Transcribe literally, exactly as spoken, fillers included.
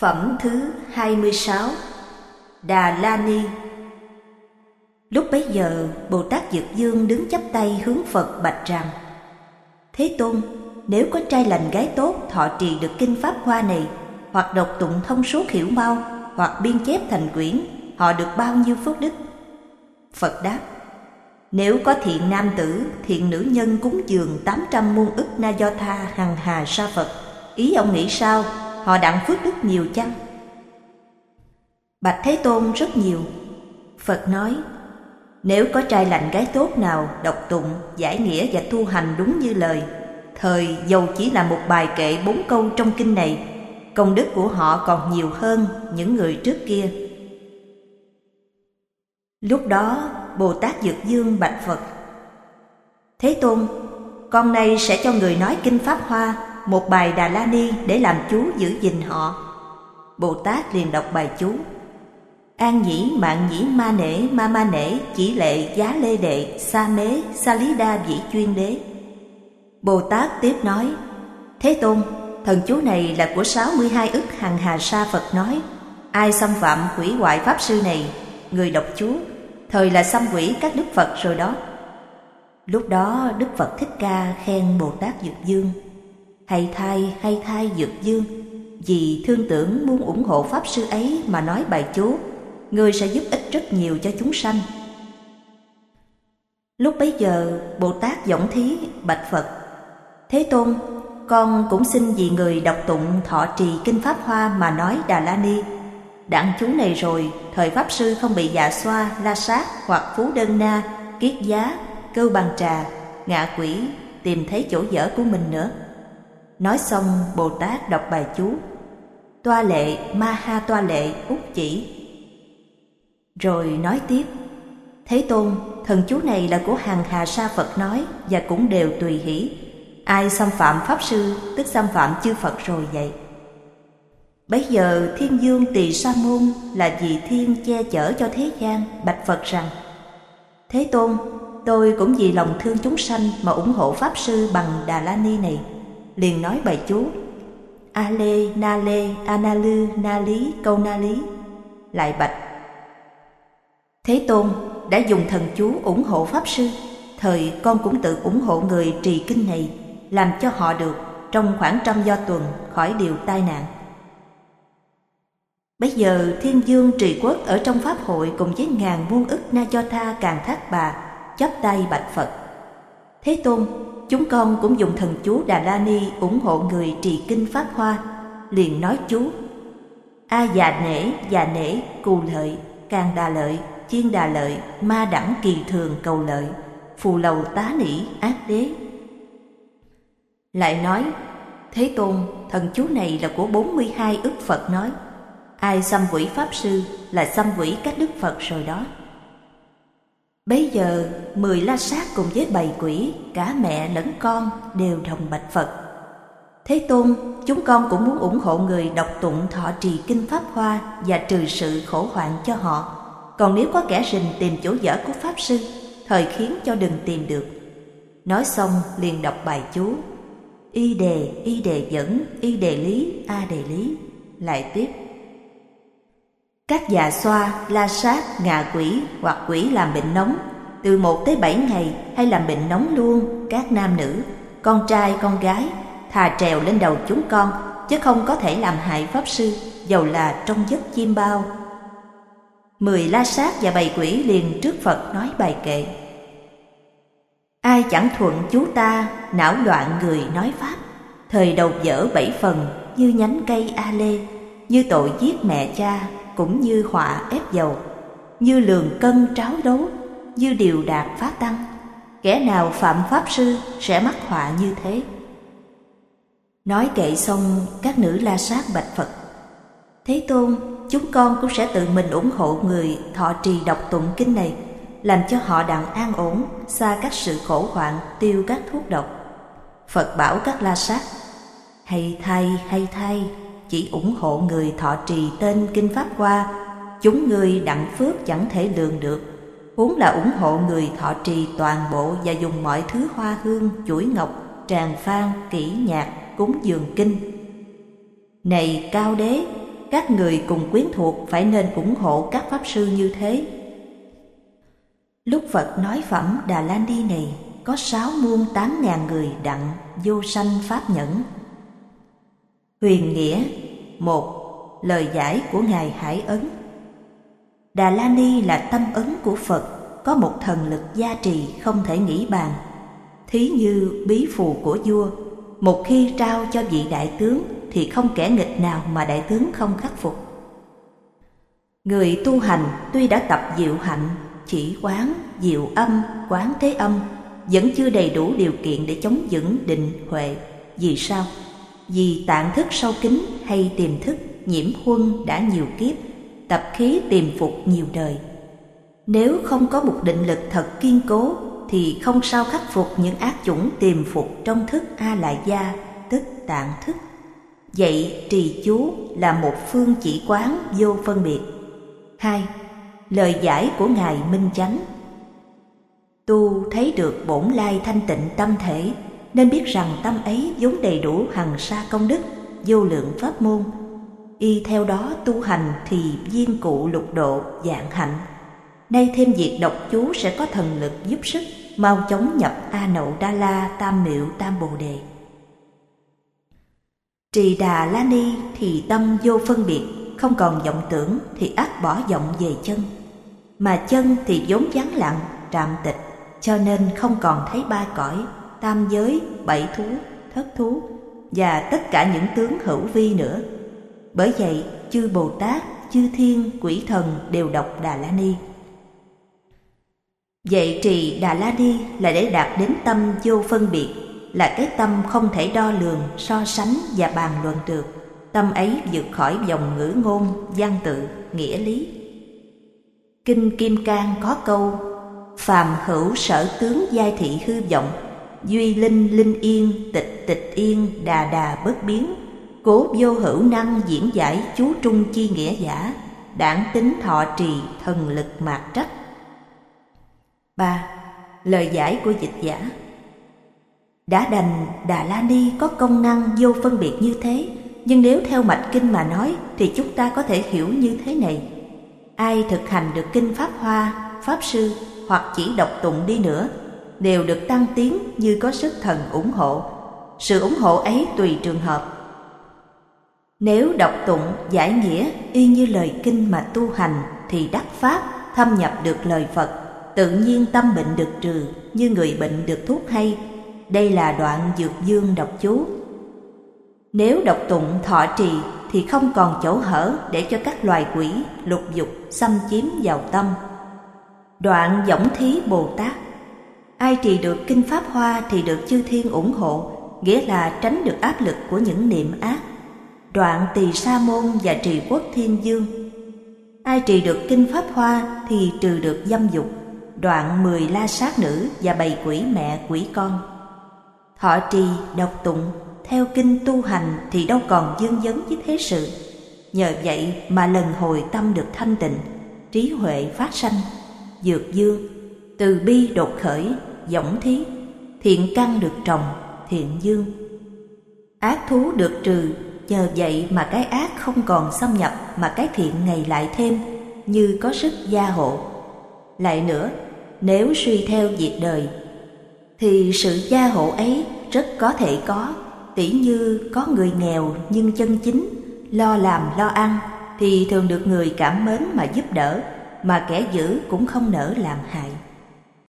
Phẩm thứ hai mươi sáu. Đà La Ni. Lúc bấy giờ, Bồ Tát Dược Dương đứng chắp tay hướng Phật bạch rằng: Thế Tôn, nếu có trai lành gái tốt thọ trì được kinh Pháp Hoa này, hoặc đọc tụng thông suốt hiểu mau, hoặc biên chép thành quyển, họ được bao nhiêu phước đức? Phật đáp: Nếu có thiện nam tử, thiện nữ nhân cúng dường tám trăm muôn ức na do tha hằng hà sa Phật, ý ông nghĩ sao? Họ đặng phước đức nhiều chăng? Bạch Thế Tôn, rất nhiều. Phật nói: Nếu có trai lành gái tốt nào đọc tụng, giải nghĩa và tu hành đúng như lời, thời dầu chỉ là một bài kệ bốn câu trong kinh này, công đức của họ còn nhiều hơn những người trước kia. Lúc đó Bồ Tát Dược Dương bạch Phật: Thế Tôn, con nay sẽ cho người nói kinh Pháp Hoa, một bài Đà La Ni để làm chú giữ gìn họ. Bồ Tát liền đọc bài chú: An nhĩ mạng nhĩ ma nể ma ma nể chỉ lệ giá lê đệ sa mế sa lý đa vĩ chuyên đế. Bồ Tát tiếp nói: Thế Tôn, thần chú này là của sáu mươi hai ức hằng hà sa Phật nói. Ai xâm phạm hủy hoại pháp sư này, người đọc chú, thời là xâm hủy các đức Phật rồi đó. Lúc đó Đức Phật Thích Ca khen Bồ Tát Dược Dương: Hay thay, hay thay Dược Dương, vì thương tưởng muốn ủng hộ pháp sư ấy mà nói bài chú, người sẽ giúp ích rất nhiều cho chúng sanh. Lúc bấy giờ Bồ Tát Võng Thí bạch Phật: Thế Tôn, con cũng xin vì người đọc tụng thọ trì kinh Pháp Hoa mà nói Đà La Ni. Đặng chú này rồi, thời pháp sư không bị dạ xoa, la sát hoặc phú đơn na, kiết giá, câu bàn trà, ngạ quỷ tìm thấy chỗ dở của mình nữa. Nói xong, Bồ Tát đọc bài chú: Toa lệ ma ha toa lệ út chỉ. Rồi nói tiếp: Thế Tôn, thần chú này là của hằng hà sa Phật nói, và cũng đều tùy hỷ. Ai xâm phạm pháp sư tức xâm phạm chư Phật rồi vậy. Bấy giờ Thiên Dương Tỳ Sa Môn là vì thiên che chở cho thế gian bạch Phật rằng: Thế Tôn, tôi cũng vì lòng thương chúng sanh mà ủng hộ pháp sư bằng Đà La Ni này. Liền nói bài chú: A lê na lê a na lư na lý câu na lý. Lại bạch: Thế Tôn, đã dùng thần chú ủng hộ pháp sư, thời con cũng tự ủng hộ người trì kinh này, làm cho họ được trong khoảng trăm do tuần khỏi điều tai nạn. Bây giờ Thiên Dương Trì Quốc ở trong pháp hội cùng với ngàn muôn ức na do tha Càn Thác Bà chắp tay bạch Phật: Thế Tôn, chúng con cũng dùng thần chú Đà La Ni ủng hộ người trì kinh Pháp Hoa. Liền nói chú: A già nể già nể cù lợi Càng đà lợi chiên đà lợi ma đẳng kỳ thường cầu lợi phù lầu tá nỉ ác đế. Lại nói: Thế Tôn, thần chú này là của bốn mươi hai ức Phật nói. Ai xâm hủy pháp sư là xâm hủy các đức Phật rồi đó. Bấy giờ mười la sát cùng với bầy quỷ, cả mẹ lẫn con đều đồng bạch Phật: Thế Tôn, chúng con cũng muốn ủng hộ người đọc tụng thọ trì kinh Pháp Hoa và trừ sự khổ hoạn cho họ. Còn nếu có kẻ rình tìm chỗ dở của pháp sư, thời khiến cho đừng tìm được. Nói xong liền đọc bài chú: Y đề y đề dẫn y đề lý a đề lý. Lại tiếp: Các già xoa, la sát, ngạ quỷ hoặc quỷ làm bệnh nóng, từ một tới bảy ngày hay làm bệnh nóng luôn, các nam nữ, con trai con gái, thà trèo lên đầu chúng con, chứ không có thể làm hại pháp sư, dầu là trong giấc chim bao. Mười la sát và bầy quỷ liền trước Phật nói bài kệ: Ai chẳng thuận chú ta, não loạn người nói pháp, thời đầu dở bảy phần như nhánh cây a lê, như tội giết mẹ cha cũng như họa ép dầu, như lường cân tráo đấu, như điều đạt phá tăng. Kẻ nào phạm pháp sư sẽ mắc họa như thế. Nói kệ xong, các nữ la sát bạch Phật: Thế Tôn, chúng con cũng sẽ tự mình ủng hộ người thọ trì đọc tụng kinh này, làm cho họ đặng an ổn, xa các sự khổ hoạn, tiêu các thuốc độc. Phật bảo các la sát: Hay thay, hay thay, chỉ ủng hộ người thọ trì tên kinh Pháp Hoa, chúng người đặng phước chẳng thể lường được. Huống là ủng hộ người thọ trì toàn bộ và dùng mọi thứ hoa hương, chuỗi ngọc, tràng phan, kỹ nhạc, cúng dường kinh. Này Cao Đế, các người cùng quyến thuộc phải nên ủng hộ các pháp sư như thế. Lúc Phật nói phẩm Đà La Ni này, có sáu muôn tám ngàn người đặng vô sanh pháp nhẫn. Huyền nghĩa. Một. Lời giải của Ngài Hải Ấn. Đà La Ni là tâm ấn của Phật, có một thần lực gia trì không thể nghĩ bàn. Thí như bí phù của vua, một khi trao cho vị đại tướng thì không kẻ nghịch nào mà đại tướng không khắc phục. Người tu hành tuy đã tập diệu hạnh, chỉ quán, diệu âm, quán thế âm, vẫn chưa đầy đủ điều kiện để chống vững định huệ. Vì sao? Vì tạng thức sâu kín hay tiềm thức nhiễm huân đã nhiều kiếp, tập khí tiềm phục nhiều đời. Nếu không có một định lực thật kiên cố thì không sao khắc phục những ác chủng tiềm phục trong thức A Lại Gia, tức tạng thức. Vậy trì chú là một phương chỉ quán vô phân biệt. Hai. Lời giải của Ngài Minh Chánh. Tu thấy được bổn lai thanh tịnh tâm thể, nên biết rằng tâm ấy vốn đầy đủ hằng sa công đức, vô lượng pháp môn. Y theo đó tu hành thì viên cụ lục độ vạn hạnh. Nay thêm việc đọc chú sẽ có thần lực giúp sức, mau chóng nhập A Nậu Đa La Tam Miệu Tam Bồ Đề. Trì Đà La Ni thì tâm vô phân biệt, không còn vọng tưởng thì ắt bỏ vọng về chân. Mà chân thì vốn vắng lặng, trạm tịch, cho nên không còn thấy ba cõi, tam giới, bảy thú, thất thú và tất cả những tướng hữu vi nữa. Bởi vậy chư Bồ Tát, chư Thiên, quỷ thần đều đọc Đà La Ni. Vậy trì Đà La Ni là để đạt đến tâm vô phân biệt, là cái tâm không thể đo lường, so sánh và bàn luận được. Tâm ấy vượt khỏi dòng ngữ ngôn, văn tự, nghĩa lý. Kinh Kim Cang có câu: phàm hữu sở tướng giai thị hư vọng, duy linh linh yên, tịch tịch yên, đà đà bất biến. Cố vô hữu năng diễn giải chú trung chi nghĩa giả, đản tính thọ trì thần lực mạt trách. Ba. Lời giải của dịch giả. Đã đành Đà La Ni có công năng vô phân biệt như thế, nhưng nếu theo mạch kinh mà nói thì chúng ta có thể hiểu như thế này. Ai thực hành được kinh Pháp Hoa, Pháp Sư hoặc chỉ đọc tụng đi nữa đều được tăng tiến như có sức thần ủng hộ. Sự ủng hộ ấy tùy trường hợp. Nếu đọc tụng giải nghĩa y như lời kinh mà tu hành thì đắc pháp, thâm nhập được lời Phật, tự nhiên tâm bệnh được trừ, như người bệnh được thuốc hay. Đây là đoạn Dược Dương đọc chú. Nếu đọc tụng thọ trì thì không còn chỗ hở để cho các loài quỷ lục dục xâm chiếm vào tâm. Đoạn Võng Thí Bồ Tát. Ai trì được kinh Pháp Hoa thì được chư thiên ủng hộ, nghĩa là tránh được áp lực của những niệm ác. Đoạn Tỳ Sa Môn và Trì Quốc Thiên Dương. Ai trì được kinh Pháp Hoa thì trừ được dâm dục. Đoạn mười la sát nữ và bầy quỷ mẹ quỷ con. Thọ trì đọc tụng theo kinh tu hành thì đâu còn vương vấn với thế sự. Nhờ vậy mà lần hồi tâm được thanh tịnh, trí huệ phát sanh. Dược Dương, từ bi đột khởi, võng thí, thiện căn được trồng, thiện dương. Ác thú được trừ, nhờ vậy mà cái ác không còn xâm nhập, mà cái thiện ngày lại thêm, như có sức gia hộ. Lại nữa, nếu suy theo việc đời thì sự gia hộ ấy rất có thể có. Tỉ như có người nghèo nhưng chân chính, lo làm lo ăn thì thường được người cảm mến mà giúp đỡ, mà kẻ dữ cũng không nỡ làm hại.